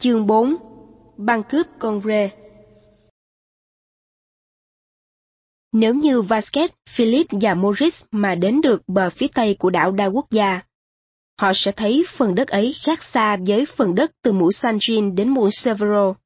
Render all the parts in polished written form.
Chương 4. Băng cướp con rê. Nếu như Vasquez, Philip và Morris mà đến được bờ phía tây của đảo đa quốc gia, họ sẽ thấy phần đất ấy khác xa với phần đất từ mũi San Gin đến mũi Severo.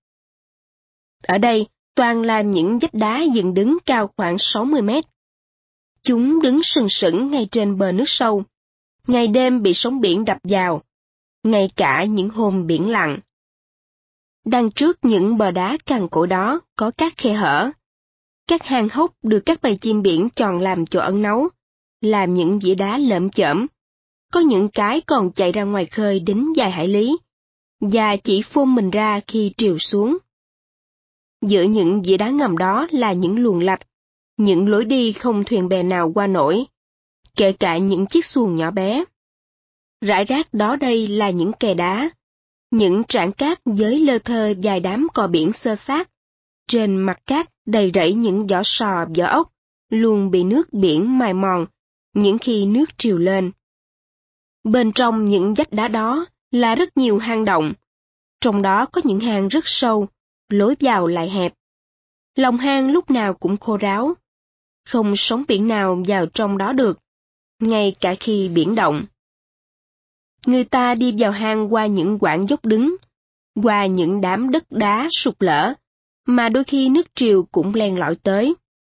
Ở đây, toàn là những vách đá dựng đứng cao khoảng 60 mét. Chúng đứng sừng sững ngay trên bờ nước sâu, ngày đêm bị sóng biển đập vào, ngay cả những hôm biển lặng. Đằng trước những bờ đá cằn cỗi đó có các khe hở. Các hang hốc được các bầy chim biển chọn làm chỗ ẩn náu, làm những dĩa đá lởm chởm. Có những cái còn chạy ra ngoài khơi đến vài hải lý, và chỉ phun mình ra khi triều xuống. Giữa những dĩa đá ngầm đó là những luồng lạch, những lối đi không thuyền bè nào qua nổi, kể cả những chiếc xuồng nhỏ bé. Rải rác đó đây là những kè đá, những trảng cát với lơ thơ vài đám cò biển xơ xác. Trên mặt cát đầy rẫy những vỏ sò, vỏ ốc, luôn bị nước biển mài mòn, những khi nước triều lên. Bên trong những vách đá đó là rất nhiều hang động, trong đó có những hang rất sâu, lối vào lại hẹp. Lòng hang lúc nào cũng khô ráo, không sóng biển nào vào trong đó được, ngay cả khi biển động. Người ta đi vào hang qua những quãng dốc đứng, qua những đám đất đá sụp lở, mà đôi khi nước triều cũng len lỏi tới.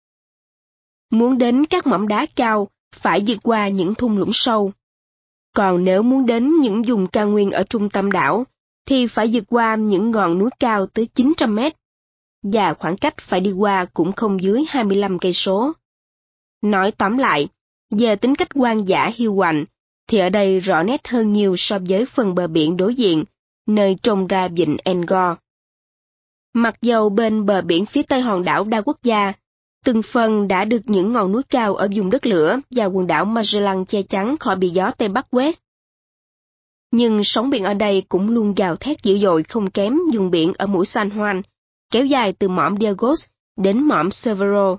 Muốn đến các mỏm đá cao, phải vượt qua những thung lũng sâu. Còn nếu muốn đến những vùng cao nguyên ở trung tâm đảo, thì phải vượt qua những ngọn núi cao tới 900 mét, và khoảng cách phải đi qua cũng không dưới 25 cây số. Nói tóm lại, về tính cách hoang dã hiu quạnh, thì ở đây rõ nét hơn nhiều so với phần bờ biển đối diện, nơi trông ra vịnh Angkor. Mặc dầu bên bờ biển phía tây hòn đảo đa quốc gia, từng phần đã được những ngọn núi cao ở vùng đất lửa và quần đảo Magellan che chắn khỏi bị gió Tây Bắc quét. Nhưng sóng biển ở đây cũng luôn gào thét dữ dội không kém vùng biển ở mũi San Juan, kéo dài từ mỏm Diagos đến mỏm Severo.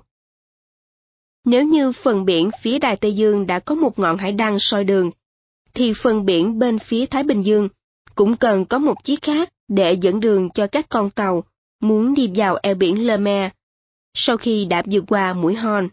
Nếu như phần biển phía Đại Tây Dương đã có một ngọn hải đăng soi đường, thì phần biển bên phía Thái Bình Dương cũng cần có một chiếc khác để dẫn đường cho các con tàu muốn đi vào eo biển Le Maire, sau khi đã vượt qua mũi Horn.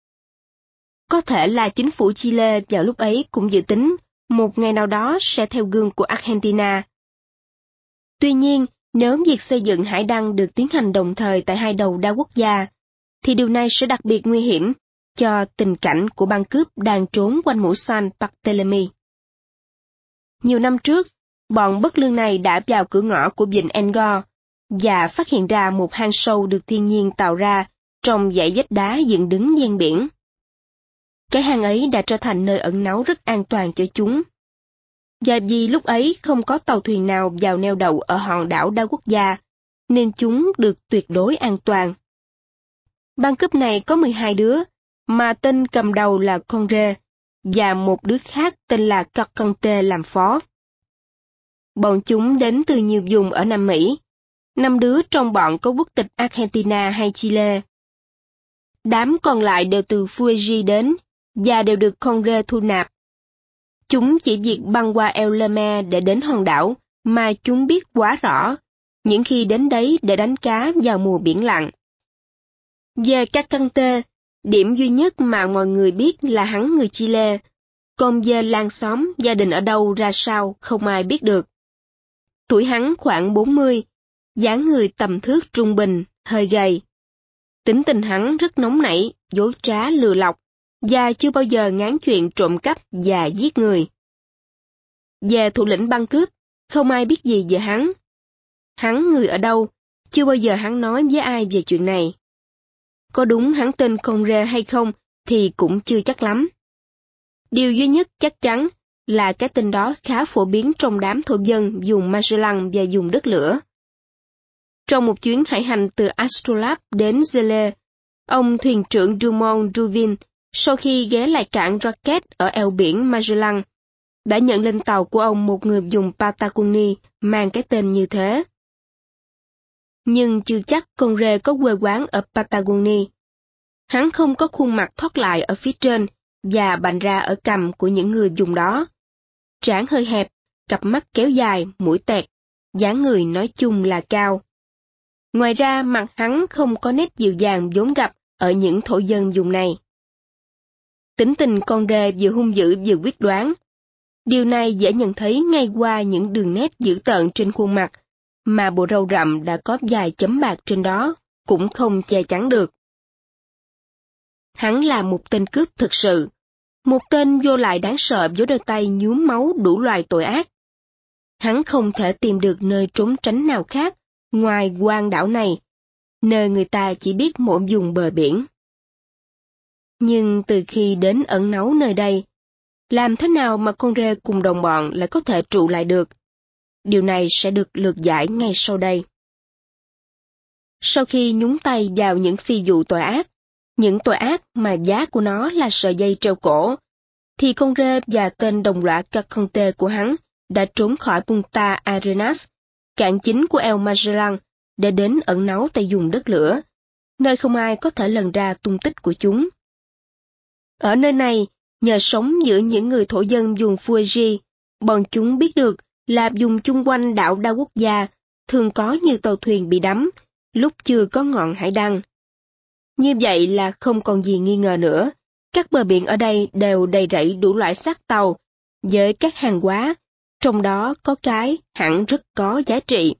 Có thể là chính phủ Chile vào lúc ấy cũng dự tính một ngày nào đó sẽ theo gương của Argentina. Tuy nhiên, nếu việc xây dựng hải đăng được tiến hành đồng thời tại hai đầu đa quốc gia, thì điều này sẽ đặc biệt nguy hiểm cho tình cảnh của băng cướp đang trốn quanh mũi San Bartolomé. Nhiều năm trước, bọn bất lương này đã vào cửa ngõ của vịnh Angkor và phát hiện ra một hang sâu được thiên nhiên tạo ra trong dãy vách đá dựng đứng ven biển. Cái hang ấy đã trở thành nơi ẩn náu rất an toàn cho chúng. Và vì lúc ấy không có tàu thuyền nào vào neo đậu ở hòn đảo đa quốc gia, nên chúng được tuyệt đối an toàn. Băng cướp này có 12 đứa, mà tên cầm đầu là Conre, và một đứa khác tên là Carcante làm phó. Bọn chúng đến từ nhiều vùng ở Nam Mỹ. 5 đứa trong bọn có quốc tịch Argentina hay Chile. Đám còn lại đều từ Fuji đến, và đều được Conre thu nạp. Chúng chỉ việc băng qua El Le Maire để đến hòn đảo, mà chúng biết quá rõ, những khi đến đấy để đánh cá vào mùa biển lặng. Về Carcante, điểm duy nhất mà mọi người biết là hắn người Chile, còn về làng xóm, gia đình ở đâu ra sao không ai biết được. Tuổi hắn khoảng 40, dáng người tầm thước trung bình, hơi gầy. Tính tình hắn rất nóng nảy, dối trá lừa lọc, và chưa bao giờ ngán chuyện trộm cắp và giết người. Về thủ lĩnh băng cướp, không ai biết gì về hắn. Hắn người ở đâu, chưa bao giờ hắn nói với ai về chuyện này. Có đúng hắn tên Conre hay không thì cũng chưa chắc lắm. Điều duy nhất chắc chắn là cái tên đó khá phổ biến trong đám thổ dân vùng Magellan và vùng đất lửa. Trong một chuyến hải hành từ Astrolabe đến Zele, ông thuyền trưởng Dumont D'Urville, sau khi ghé lại cảng Raquet ở eo biển Magellan, đã nhận lên tàu của ông một người vùng Patagonia mang cái tên như thế. Nhưng chưa chắc Conre có quê quán ở Patagonia. Hắn không có khuôn mặt thoát lại ở phía trên và bành ra ở cằm của những người vùng đó. Trán hơi hẹp, cặp mắt kéo dài, mũi tẹt, dáng người nói chung là cao. Ngoài ra mặt hắn không có nét dịu dàng vốn gặp ở những thổ dân vùng này. Tính tình con rê vừa hung dữ vừa quyết đoán. Điều này dễ nhận thấy ngay qua những đường nét dữ tợn trên khuôn mặt, mà bộ râu rậm đã có vài chấm bạc trên đó, cũng không che chắn được. Hắn là một tên cướp thực sự, một tên vô lại đáng sợ với đôi tay nhuốm máu đủ loài tội ác. Hắn không thể tìm được nơi trốn tránh nào khác ngoài quang đảo này, nơi người ta chỉ biết mỗi vùng bờ biển. Nhưng từ khi đến ẩn náu nơi đây, làm thế nào mà con rê cùng đồng bọn lại có thể trụ lại được? Điều này sẽ được lược giải ngay sau đây. Sau khi nhúng tay vào những phi vụ tội ác, những tội ác mà giá của nó là sợi dây treo cổ, thì con rê và tên đồng lõa Caconte của hắn đã trốn khỏi Punta Arenas, cảng chính của El Magellan, để đến ẩn náu tại vùng đất lửa, nơi không ai có thể lần ra tung tích của chúng. Ở nơi này, nhờ sống giữa những người thổ dân vùng Fuji, bọn chúng biết được là vùng chung quanh đảo đa quốc gia thường có nhiều tàu thuyền bị đắm, lúc chưa có ngọn hải đăng. Như vậy là không còn gì nghi ngờ nữa, các bờ biển ở đây đều đầy rẫy đủ loại xác tàu, với các hàng hóa, trong đó có cái hẳn rất có giá trị.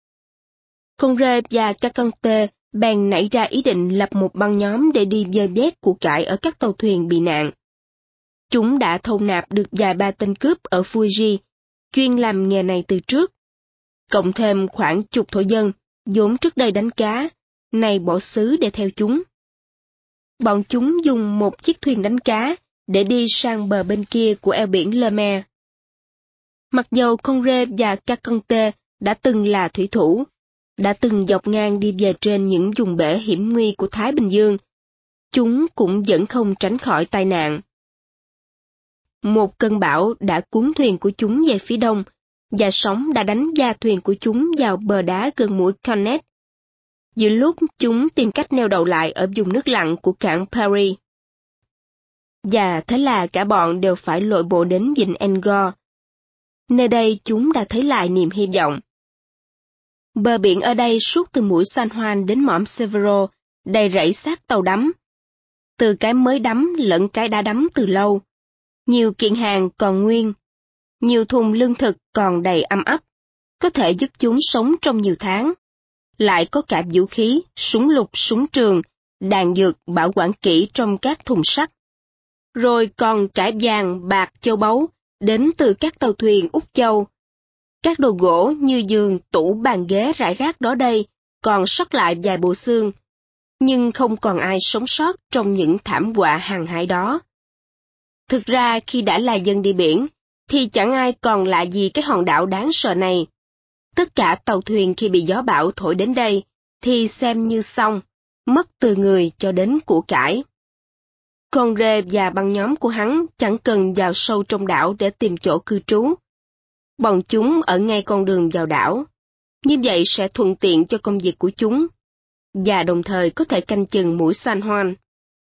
Con rê và Caconte bèn nảy ra ý định lập một băng nhóm để đi vơ vét của cải ở các tàu thuyền bị nạn. Chúng đã thâu nạp được vài ba tên cướp ở Fuji, chuyên làm nghề này từ trước. Cộng thêm khoảng chục thổ dân, vốn trước đây đánh cá, nay bỏ xứ để theo chúng. Bọn chúng dùng một chiếc thuyền đánh cá để đi sang bờ bên kia của eo biển Le Maire. Mặc dầu con rê và Caconte đã từng là thủy thủ, đã từng dọc ngang đi về trên những vùng bể hiểm nguy của Thái Bình Dương, chúng cũng vẫn không tránh khỏi tai nạn. Một cơn bão đã cuốn thuyền của chúng về phía đông, và sóng đã đánh va thuyền của chúng vào bờ đá gần mũi Cornet. Giữa lúc chúng tìm cách neo đậu lại ở vùng nước lặng của cảng Paris. Và thế là cả bọn đều phải lội bộ đến vịnh Angor. Nơi đây chúng đã thấy lại niềm hy vọng. Bờ biển ở đây suốt từ mũi San Juan đến mỏm Severo, đầy rẫy xác tàu đắm. Từ cái mới đắm lẫn cái đã đắm từ lâu. Nhiều kiện hàng còn nguyên. Nhiều thùng lương thực còn đầy âm ấp, có thể giúp chúng sống trong nhiều tháng. Lại có cả vũ khí, súng lục, súng trường, đạn dược bảo quản kỹ trong các thùng sắt. Rồi còn cả vàng, bạc, châu báu, đến từ các tàu thuyền Úc Châu. Các đồ gỗ như giường, tủ, bàn ghế rải rác đó đây, còn sót lại vài bộ xương. Nhưng không còn ai sống sót trong những thảm họa hàng hải đó. Thực ra khi đã là dân đi biển, thì chẳng ai còn lạ gì cái hòn đảo đáng sợ này. Tất cả tàu thuyền khi bị gió bão thổi đến đây, thì xem như xong, mất từ người cho đến của cải. Con rê và băng nhóm của hắn chẳng cần vào sâu trong đảo để tìm chỗ cư trú. Bọn chúng ở ngay con đường vào đảo. Như vậy sẽ thuận tiện cho công việc của chúng, và đồng thời có thể canh chừng mũi San Juan.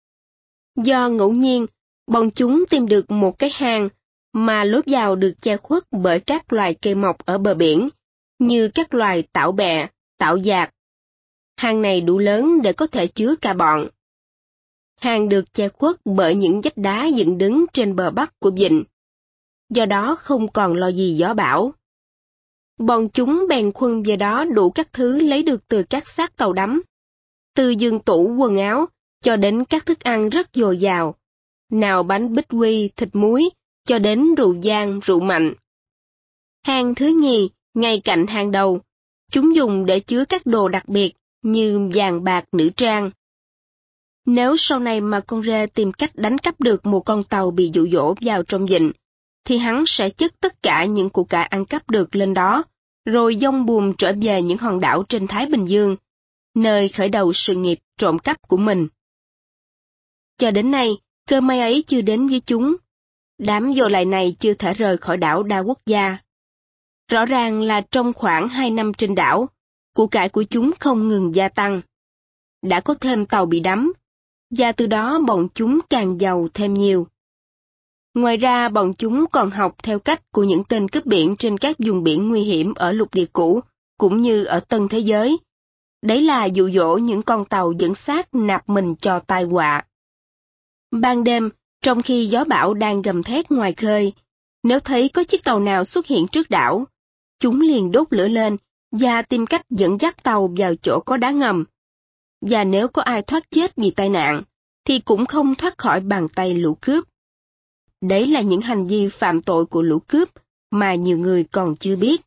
Do ngẫu nhiên, bọn chúng tìm được một cái hang mà lối vào được che khuất bởi các loài cây mọc ở bờ biển, như các loài tảo bẹ, tảo dạt. Hang này đủ lớn để có thể chứa cả bọn. Hang được che khuất bởi những vách đá dựng đứng trên bờ bắc của vịnh. Do đó không còn lo gì gió bão. Bọn chúng bèn khuân về đó đủ các thứ lấy được từ các xác tàu đắm. Từ giường tủ quần áo, cho đến các thức ăn rất dồi dào. Nào bánh bích quy, thịt muối, cho đến rượu vang, rượu mạnh. Hang thứ nhì, ngay cạnh hang đầu, chúng dùng để chứa các đồ đặc biệt như vàng bạc nữ trang. Nếu sau này mà con rê tìm cách đánh cắp được một con tàu bị dụ dỗ vào trong vịnh, thì hắn sẽ chất tất cả những của cải ăn cắp được lên đó, rồi dông buồm trở về những hòn đảo trên Thái Bình Dương, nơi khởi đầu sự nghiệp trộm cắp của mình. Cho đến nay, cơ may ấy chưa đến với chúng. Đám vô lại này chưa thể rời khỏi đảo đa quốc gia. Rõ ràng là trong khoảng 2 năm trên đảo, của cải của chúng không ngừng gia tăng. Đã có thêm tàu bị đắm, và từ đó bọn chúng càng giàu thêm nhiều. Ngoài ra, bọn chúng còn học theo cách của những tên cướp biển trên các vùng biển nguy hiểm ở lục địa cũ, cũng như ở Tân Thế Giới. Đấy là dụ dỗ những con tàu dẫn xác nạp mình cho tai họa. Ban đêm, trong khi gió bão đang gầm thét ngoài khơi, nếu thấy có chiếc tàu nào xuất hiện trước đảo, chúng liền đốt lửa lên và tìm cách dẫn dắt tàu vào chỗ có đá ngầm. Và nếu có ai thoát chết vì tai nạn, thì cũng không thoát khỏi bàn tay lũ cướp. Đấy là những hành vi phạm tội của lũ cướp mà nhiều người còn chưa biết.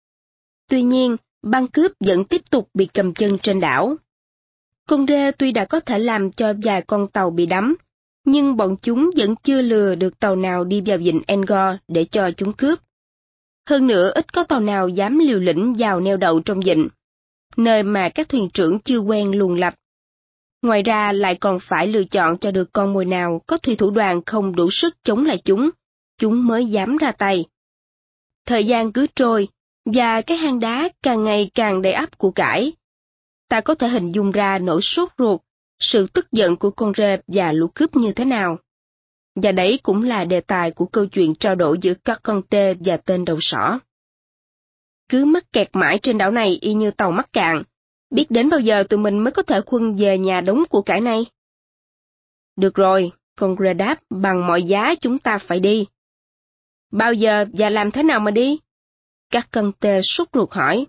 Tuy nhiên, băng cướp vẫn tiếp tục bị cầm chân trên đảo. Con rê tuy đã có thể làm cho vài con tàu bị đắm, nhưng bọn chúng vẫn chưa lừa được tàu nào đi vào vịnh Angkor để cho chúng cướp. Hơn nữa, ít có tàu nào dám liều lĩnh vào neo đậu trong vịnh, nơi mà các thuyền trưởng chưa quen luồng lạch. Ngoài ra lại còn phải lựa chọn cho được con mồi nào có thủy thủ đoàn không đủ sức chống lại chúng mới dám ra tay. Thời gian cứ trôi, và cái hang đá càng ngày càng đầy ắp của cải. Ta có thể hình dung ra nỗi sốt ruột, sự tức giận của con rệp và lũ cướp như thế nào. Và đấy cũng là đề tài của câu chuyện trao đổi giữa Carconte và tên đầu sỏ. Cứ mắc kẹt mãi trên đảo này y như tàu mắc cạn, biết đến bao giờ tụi mình mới có thể khuân về nhà đống của cải này. Được rồi, con rê đáp, bằng mọi giá chúng ta phải đi. Bao giờ và làm thế nào mà đi? Carconte sốt ruột hỏi.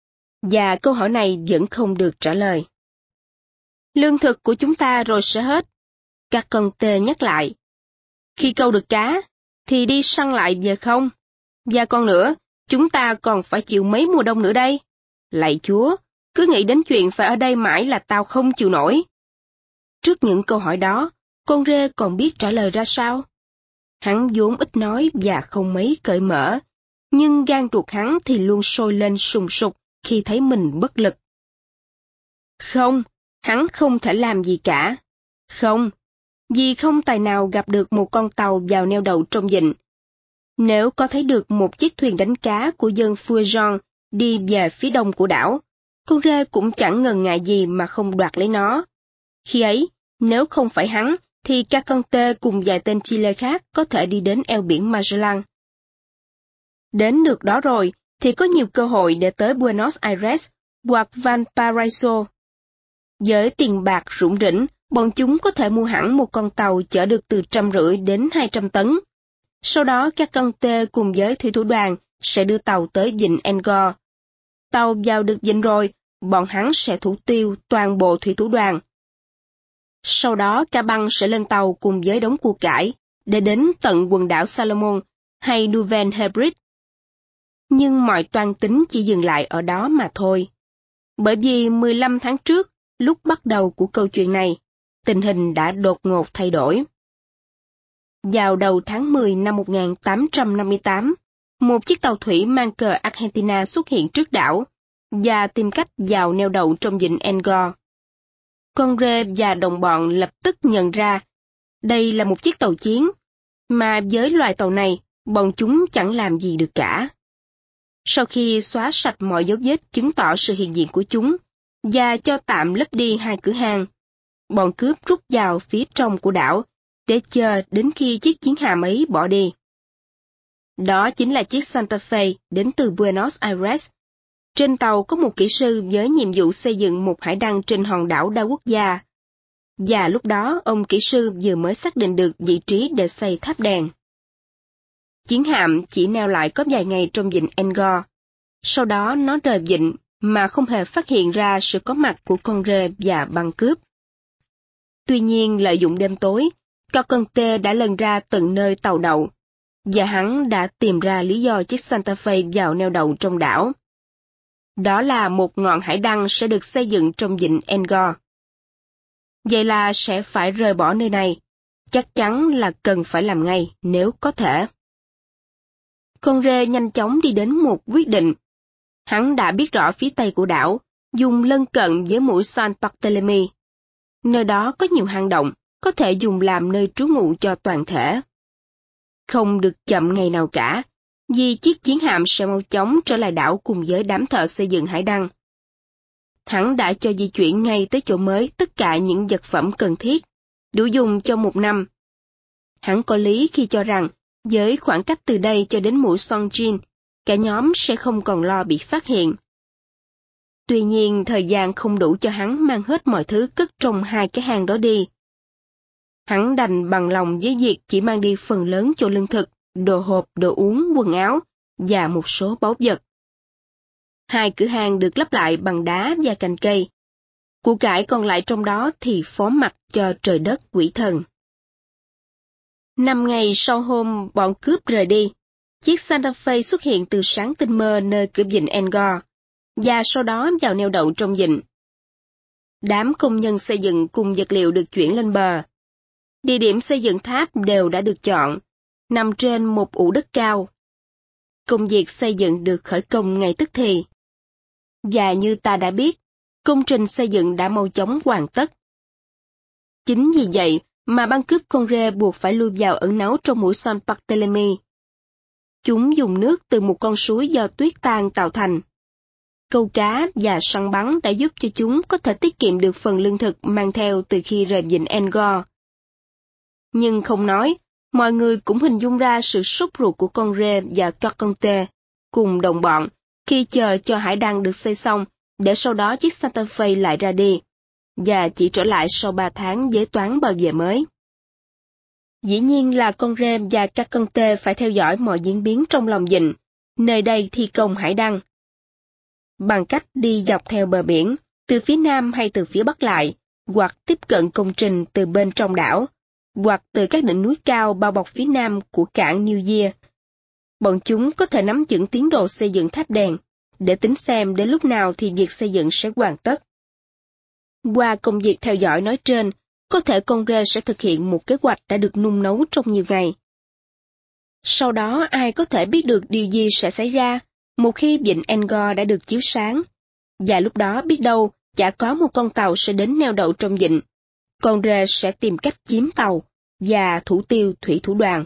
Và câu hỏi này vẫn không được trả lời. Lương thực của chúng ta rồi sẽ hết. Carconte nhắc lại. Khi câu được cá, thì đi săn lại về không? Và còn nữa, chúng ta còn phải chịu mấy mùa đông nữa đây. Lạy Chúa, cứ nghĩ đến chuyện phải ở đây mãi là tao không chịu nổi. Trước những câu hỏi đó, con rê còn biết trả lời ra sao? Hắn vốn ít nói và không mấy cởi mở, nhưng gan ruột hắn thì luôn sôi lên sùng sục khi thấy mình bất lực. Không, hắn không thể làm gì cả. Không, vì không tài nào gặp được một con tàu vào neo đậu trong vịnh. Nếu có thấy được một chiếc thuyền đánh cá của dân Fuegian đi về phía đông của đảo, con rê cũng chẳng ngần ngại gì mà không đoạt lấy nó. Khi ấy, nếu không phải hắn, thì Carconte cùng vài tên Chile khác có thể đi đến eo biển Magellan. Đến được đó rồi, thì có nhiều cơ hội để tới Buenos Aires hoặc Valparaiso. Với tiền bạc rủng rỉnh, bọn chúng có thể mua hẳn một con tàu chở được từ 150 đến 200 tấn. Sau đó Carconte cùng với thủy thủ đoàn sẽ đưa tàu tới vịnh Angkor. Tàu vào được vịnh rồi, bọn hắn sẽ thủ tiêu toàn bộ thủy thủ đoàn. Sau đó cả băng sẽ lên tàu cùng với đống cua cải để đến tận quần đảo Salomon hay Nouvelle Hébrides. Nhưng mọi toan tính chỉ dừng lại ở đó mà thôi. Bởi vì 15 tháng trước, lúc bắt đầu của câu chuyện này, tình hình đã đột ngột thay đổi. Vào đầu tháng 10 năm 1858, một chiếc tàu thủy mang cờ Argentina xuất hiện trước đảo và tìm cách vào neo đậu trong vịnh Angkor. Con rê và đồng bọn lập tức nhận ra đây là một chiếc tàu chiến, mà với loài tàu này, bọn chúng chẳng làm gì được cả. Sau khi xóa sạch mọi dấu vết chứng tỏ sự hiện diện của chúng và cho tạm lấp đi hai cửa hang, bọn cướp rút vào phía trong của đảo để chờ đến khi chiếc chiến hạm ấy bỏ đi. Đó chính là chiếc Santa Fe đến từ Buenos Aires. Trên tàu có một kỹ sư với nhiệm vụ xây dựng một hải đăng trên hòn đảo đa quốc gia. Và lúc đó ông kỹ sư vừa mới xác định được vị trí để xây tháp đèn. Chiến hạm chỉ neo lại có vài ngày trong vịnh Angkor. Sau đó nó rời vịnh mà không hề phát hiện ra sự có mặt của con rê và băng cướp. Tuy nhiên lợi dụng đêm tối, Carconte đã lần ra tận nơi tàu đậu, và hắn đã tìm ra lý do chiếc Santa Fe vào neo đậu trong đảo. Đó là một ngọn hải đăng sẽ được xây dựng trong vịnh Angkor. Vậy là sẽ phải rời bỏ nơi này, chắc chắn là cần phải làm ngay nếu có thể. Con rê nhanh chóng đi đến một quyết định. Hắn đã biết rõ phía tây của đảo, dùng lân cận với mũi San Bartolomé. Nơi đó có nhiều hang động, có thể dùng làm nơi trú ngụ cho toàn thể. Không được chậm ngày nào cả, vì chiếc chiến hạm sẽ mau chóng trở lại đảo cùng với đám thợ xây dựng hải đăng. Hắn đã cho di chuyển ngay tới chỗ mới tất cả những vật phẩm cần thiết, đủ dùng cho một năm. Hắn có lý khi cho rằng, với khoảng cách từ đây cho đến mũi Songjin, cả nhóm sẽ không còn lo bị phát hiện. Tuy nhiên, thời gian không đủ cho hắn mang hết mọi thứ cất trong hai cái hang đó đi. Hắn đành bằng lòng với việc chỉ mang đi phần lớn chỗ lương thực, đồ hộp, đồ uống, quần áo và một số báu vật. Hai cửa hang được lắp lại bằng đá và cành cây. Của cải còn lại trong đó thì phó mặc cho trời đất quỷ thần. 5 ngày sau hôm bọn cướp rời đi, chiếc Santa Fe xuất hiện từ sáng tinh mơ nơi cửa vịnh Angkor, và sau đó vào neo đậu trong vịnh. Đám công nhân xây dựng cùng vật liệu được chuyển lên bờ. Địa điểm xây dựng tháp đều đã được chọn, nằm trên một ụ đất cao. Công việc xây dựng được khởi công ngay tức thì. Và như ta đã biết, công trình xây dựng đã mau chóng hoàn tất. Chính vì vậy mà băng cướp con rê buộc phải lui vào ẩn náu trong mũi San Barthélemy. Chúng dùng nước từ một con suối do tuyết tan tạo thành. Câu cá và săn bắn đã giúp cho chúng có thể tiết kiệm được phần lương thực mang theo từ khi rời vịnh Angkor. Nhưng không nói, mọi người cũng hình dung ra sự sốt ruột của con rê và Caconte cùng đồng bọn khi chờ cho hải đăng được xây xong để sau đó chiếc Santa Fe lại ra đi, và chỉ trở lại sau 3 tháng với toán bao về mới. Dĩ nhiên là con rê và Caconte phải theo dõi mọi diễn biến trong lòng vịnh, nơi đây thi công hải đăng. Bằng cách đi dọc theo bờ biển, từ phía nam hay từ phía bắc lại, hoặc tiếp cận công trình từ bên trong đảo, hoặc từ các đỉnh núi cao bao bọc phía nam của cảng New Year. Bọn chúng có thể nắm vững tiến độ xây dựng tháp đèn, để tính xem đến lúc nào thì việc xây dựng sẽ hoàn tất. Qua công việc theo dõi nói trên, có thể con rê sẽ thực hiện một kế hoạch đã được nung nấu trong nhiều ngày. Sau đó ai có thể biết được điều gì sẽ xảy ra một khi vịnh Angkor đã được chiếu sáng, và lúc đó biết đâu chả có một con tàu sẽ đến neo đậu trong vịnh. Con rê sẽ tìm cách chiếm tàu và thủ tiêu thủy thủ đoàn.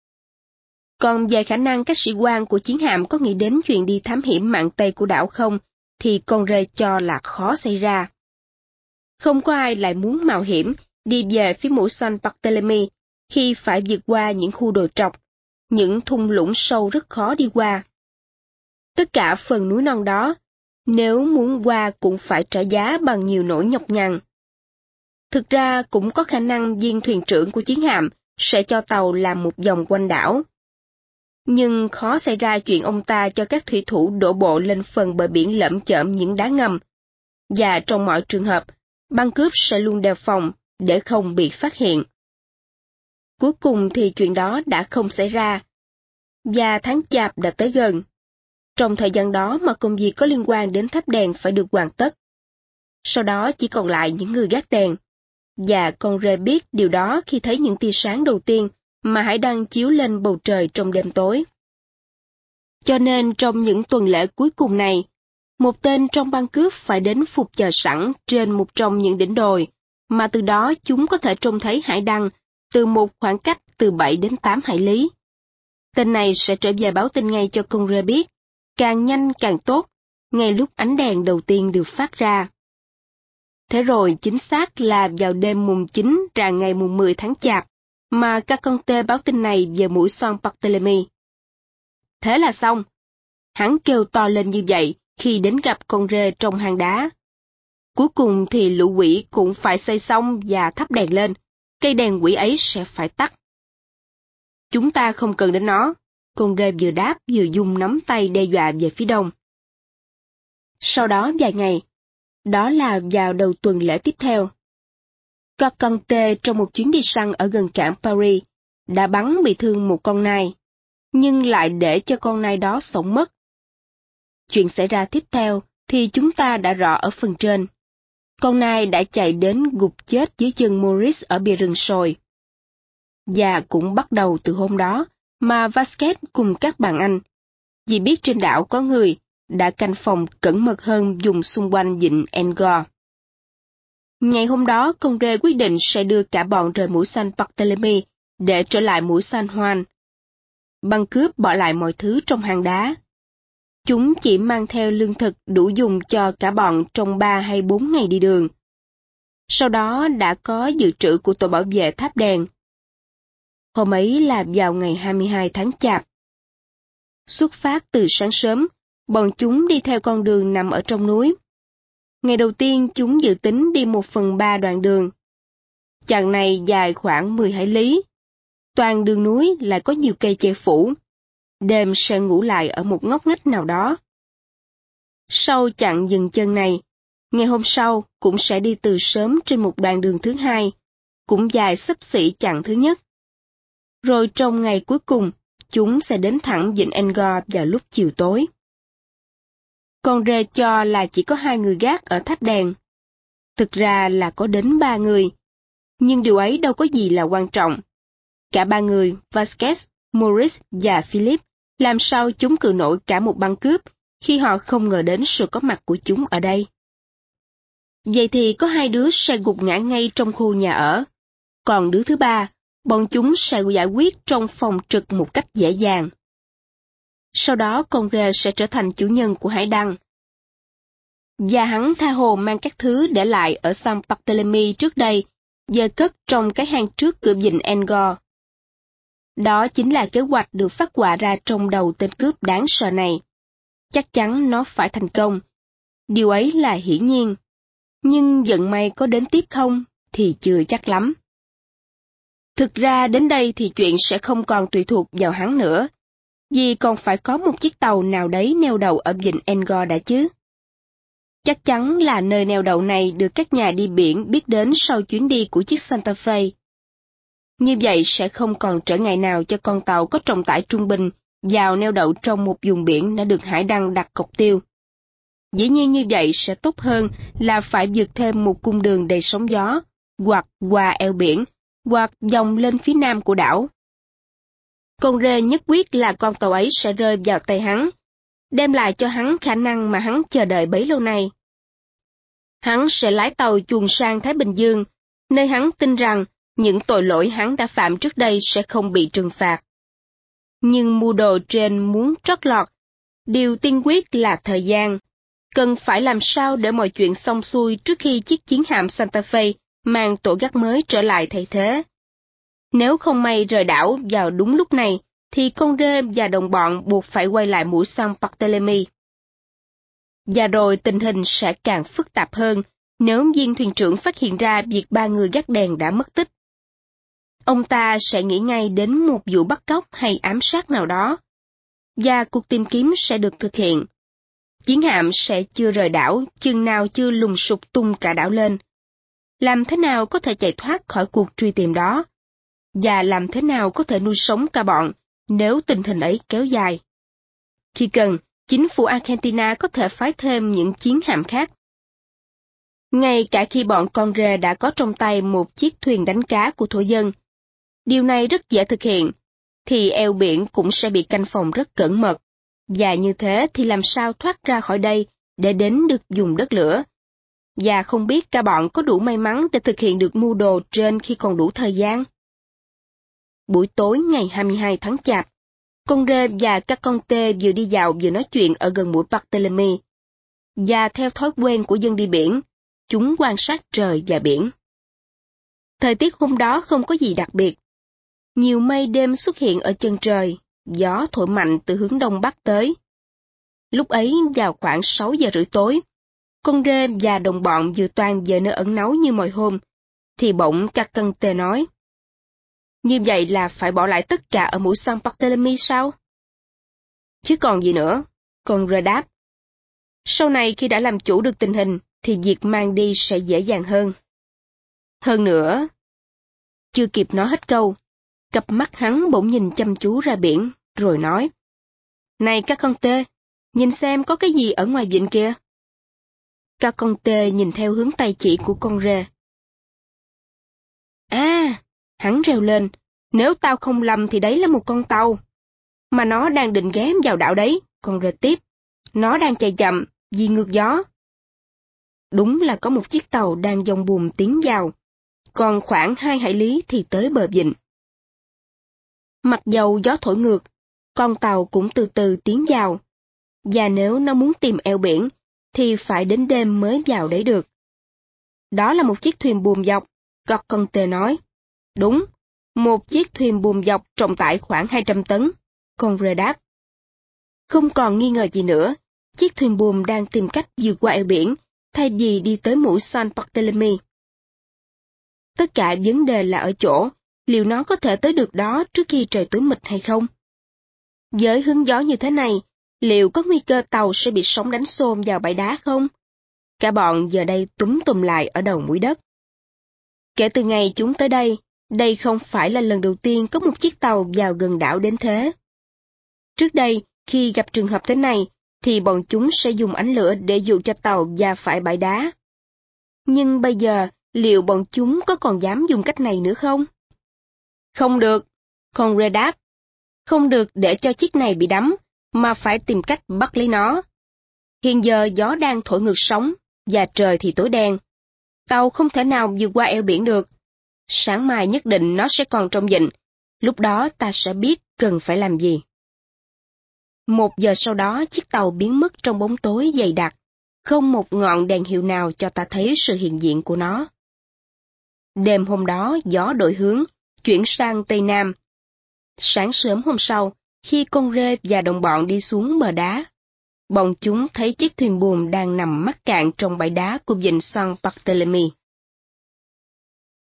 Còn về khả năng các sĩ quan của chiến hạm có nghĩ đến chuyện đi thám hiểm mạn Tây của đảo không, thì con rê cho là khó xảy ra. Không có ai lại muốn mạo hiểm đi về phía mũi San Barthélemy khi phải vượt qua những khu đồi trọc, những thung lũng sâu rất khó đi qua. Tất cả phần núi non đó, nếu muốn qua cũng phải trả giá bằng nhiều nỗi nhọc nhằn. Thực ra cũng có khả năng viên thuyền trưởng của chiến hạm sẽ cho tàu làm một vòng quanh đảo. Nhưng khó xảy ra chuyện ông ta cho các thủy thủ đổ bộ lên phần bờ biển lởm chởm những đá ngầm. Và trong mọi trường hợp, băng cướp sẽ luôn đề phòng để không bị phát hiện. Cuối cùng thì chuyện đó đã không xảy ra, và tháng Chạp đã tới gần. Trong thời gian đó mà công việc có liên quan đến tháp đèn phải được hoàn tất. Sau đó chỉ còn lại những người gác đèn. Và con rê biết điều đó khi thấy những tia sáng đầu tiên mà hải đăng chiếu lên bầu trời trong đêm tối. Cho nên trong những tuần lễ cuối cùng này, một tên trong băng cướp phải đến phục chờ sẵn trên một trong những đỉnh đồi, mà từ đó chúng có thể trông thấy hải đăng từ một khoảng cách từ 7 đến 8 hải lý. Tên này sẽ trở về báo tin ngay cho con rê biết, càng nhanh càng tốt, ngay lúc ánh đèn đầu tiên được phát ra. Thế rồi chính xác là vào đêm mùng 9 rạng ngày mùng 10 tháng Chạp, mà Caconte báo tin này về mũi San Barthélemy. Thế là xong. Hắn kêu to lên như vậy khi đến gặp con rê trong hang đá. Cuối cùng thì lũ quỷ cũng phải xây xong và thắp đèn lên, cây đèn quỷ ấy sẽ phải tắt. Chúng ta không cần đến nó, con rê vừa đáp vừa dùng nắm tay đe dọa về phía đông. Sau đó vài ngày, đó là vào đầu tuần lễ tiếp theo, Caconte trong một chuyến đi săn ở gần cảng Paris, đã bắn bị thương một con nai, nhưng lại để cho con nai đó sống mất. Chuyện xảy ra tiếp theo thì chúng ta đã rõ ở phần trên. Con nai đã chạy đến gục chết dưới chân Maurice ở bìa rừng sồi. Và cũng bắt đầu từ hôm đó mà Vasquez cùng các bạn anh, vì biết trên đảo có người, đã canh phòng cẩn mật hơn vùng xung quanh vịnh Angkor. Ngày hôm đó, con rê quyết định sẽ đưa cả bọn rời mũi San Barthélemy để trở lại mũi San Juan. Băng cướp bỏ lại mọi thứ trong hang đá. Chúng chỉ mang theo lương thực đủ dùng cho cả bọn trong 3 hay 4 ngày đi đường. Sau đó đã có dự trữ của tổ bảo vệ tháp đèn. Hôm ấy là vào ngày 22 tháng Chạp. Xuất phát từ sáng sớm, bọn chúng đi theo con đường nằm ở trong núi. Ngày đầu tiên chúng dự tính đi 1/3 đoạn đường. Chặng này dài khoảng 10 hải lý. Toàn đường núi lại có nhiều cây che phủ. Đêm sẽ ngủ lại ở một ngóc ngách nào đó. Sau chặng dừng chân này, ngày hôm sau cũng sẽ đi từ sớm trên một đoạn đường thứ hai, cũng dài xấp xỉ chặng thứ nhất. Rồi trong ngày cuối cùng, chúng sẽ đến thẳng vịnh Angkor vào lúc chiều tối. Con rê cho là chỉ có 2 người gác ở tháp đèn. Thực ra là có đến 3 người, nhưng điều ấy đâu có gì là quan trọng. Cả 3 người, Vasquez, Morris và Philip, làm sao chúng cự nổi cả một băng cướp khi họ không ngờ đến sự có mặt của chúng ở đây. Vậy thì có 2 đứa sẽ gục ngã ngay trong khu nhà ở, còn đứa thứ 3, bọn chúng sẽ giải quyết trong phòng trực một cách dễ dàng. Sau đó con rê sẽ trở thành chủ nhân của hải đăng. Và hắn tha hồ mang các thứ để lại ở San Barthélemy trước đây, giờ cất trong cái hang trước cửa vịnh Angkor. Đó chính là kế hoạch được phát họa ra trong đầu tên cướp đáng sợ này. Chắc chắn nó phải thành công. Điều ấy là hiển nhiên. Nhưng vận may có đến tiếp không thì chưa chắc lắm. Thực ra đến đây thì chuyện sẽ không còn tùy thuộc vào hắn nữa, vì còn phải có một chiếc tàu nào đấy neo đậu ở vịnh Angkor đã chứ. Chắc chắn là nơi neo đậu này được các nhà đi biển biết đến sau chuyến đi của chiếc Santa Fe. Như vậy sẽ không còn trở ngại nào cho con tàu có trọng tải trung bình vào neo đậu trong một vùng biển đã được hải đăng đặt cọc tiêu. Dĩ nhiên như vậy sẽ tốt hơn là phải vượt thêm một cung đường đầy sóng gió, hoặc qua eo biển, hoặc vòng lên phía nam của đảo. Con rê nhất quyết là con tàu ấy sẽ rơi vào tay hắn, đem lại cho hắn khả năng mà hắn chờ đợi bấy lâu nay. Hắn sẽ lái tàu chuồn sang Thái Bình Dương, nơi hắn tin rằng những tội lỗi hắn đã phạm trước đây sẽ không bị trừng phạt. Nhưng mưu đồ trên muốn trót lọt, điều tiên quyết là thời gian. Cần phải làm sao để mọi chuyện xong xuôi trước khi chiếc chiến hạm Santa Fe mang tổ gác mới trở lại thay thế. Nếu không may rời đảo vào đúng lúc này, thì con rê và đồng bọn buộc phải quay lại mũi San Barthélemy. Và rồi tình hình sẽ càng phức tạp hơn nếu viên thuyền trưởng phát hiện ra việc 3 người gác đèn đã mất tích. Ông ta sẽ nghĩ ngay đến một vụ bắt cóc hay ám sát nào đó, và cuộc tìm kiếm sẽ được thực hiện. Chiến hạm sẽ chưa rời đảo chừng nào chưa lùng sục tung cả đảo lên. Làm thế nào có thể chạy thoát khỏi cuộc truy tìm đó? Và làm thế nào có thể nuôi sống cả bọn nếu tình hình ấy kéo dài? Khi cần, chính phủ Argentina có thể phái thêm những chiến hạm khác. Ngay cả khi bọn con rê đã có trong tay một chiếc thuyền đánh cá của thổ dân, điều này rất dễ thực hiện, thì eo biển cũng sẽ bị canh phòng rất cẩn mật, và như thế thì làm sao thoát ra khỏi đây để đến được vùng đất lửa. Và không biết cả bọn có đủ may mắn để thực hiện được mưu đồ trên khi còn đủ thời gian. Buổi tối ngày 22 tháng Chạp, con rê và các con tê vừa đi dạo vừa nói chuyện ở gần mũi Barthélemy. Và theo thói quen của dân đi biển, chúng quan sát trời và biển. Thời tiết hôm đó không có gì đặc biệt. Nhiều mây đêm xuất hiện ở chân trời, gió thổi mạnh từ hướng đông bắc tới. Lúc ấy vào khoảng 6 giờ rưỡi tối, con rê và đồng bọn vừa toan về nơi ẩn náu như mọi hôm, thì bỗng các cân tê nói: "Như vậy là phải bỏ lại tất cả ở mũi San Barthélemy sao?" "Chứ còn gì nữa," con rê đáp. "Sau này khi đã làm chủ được tình hình, thì việc mang đi sẽ dễ dàng hơn. Hơn nữa..." Chưa kịp nói hết câu, cặp mắt hắn bỗng nhìn chăm chú ra biển, rồi nói: "Này các con tê, nhìn xem có cái gì ở ngoài vịnh kia." Các con tê nhìn theo hướng tay chỉ của con rê. "À," hắn reo lên, "nếu tao không lầm thì đấy là một con tàu. Mà nó đang định ghé vào đảo đấy," con rê tiếp. "Nó đang chạy chậm, vì ngược gió." Đúng là có một chiếc tàu đang dòng buồm tiến vào, còn khoảng 2 hải lý thì tới bờ vịnh. Mặc dầu gió thổi ngược, con tàu cũng từ từ tiến vào, và nếu nó muốn tìm eo biển, thì phải đến đêm mới vào đấy được. "Đó là một chiếc thuyền buồm dọc," con tê nói. "Đúng, Một chiếc thuyền buồm dọc trọng tải khoảng 200 tấn, Conrad đáp. Không còn nghi ngờ gì nữa, chiếc thuyền buồm đang tìm cách vượt qua eo biển, thay vì đi tới mũi San Barthélemy. Tất cả vấn đề là ở chỗ, liệu nó có thể tới được đó trước khi trời tối mịt hay không? Với hướng gió như thế này, liệu có nguy cơ tàu sẽ bị sóng đánh xô vào bãi đá không? Cả bọn giờ đây túm tụm lại ở đầu mũi đất. Kể từ ngày chúng tới đây không phải là lần đầu tiên có một chiếc tàu vào gần đảo đến thế. Trước đây, khi gặp trường hợp thế này, thì bọn chúng sẽ dùng ánh lửa để dụ cho tàu va phải bãi đá. Nhưng bây giờ, liệu bọn chúng có còn dám dùng cách này nữa không? Không được, Conrad đáp. Không được để cho chiếc này bị đắm, mà phải tìm cách bắt lấy nó. Hiện giờ gió đang thổi ngược sóng, và trời thì tối đen. Tàu không thể nào vượt qua eo biển được. Sáng mai nhất định nó sẽ còn trong vịnh. Lúc đó ta sẽ biết cần phải làm gì. 1 giờ sau đó chiếc tàu biến mất trong bóng tối dày đặc. Không một ngọn đèn hiệu nào cho ta thấy sự hiện diện của nó. Đêm hôm đó gió đổi hướng, chuyển sang Tây Nam. Sáng sớm hôm sau, khi con rê và đồng bọn đi xuống bờ đá, bọn chúng thấy chiếc thuyền buồm đang nằm mắc cạn trong bãi đá của vịnh San Barthélemy.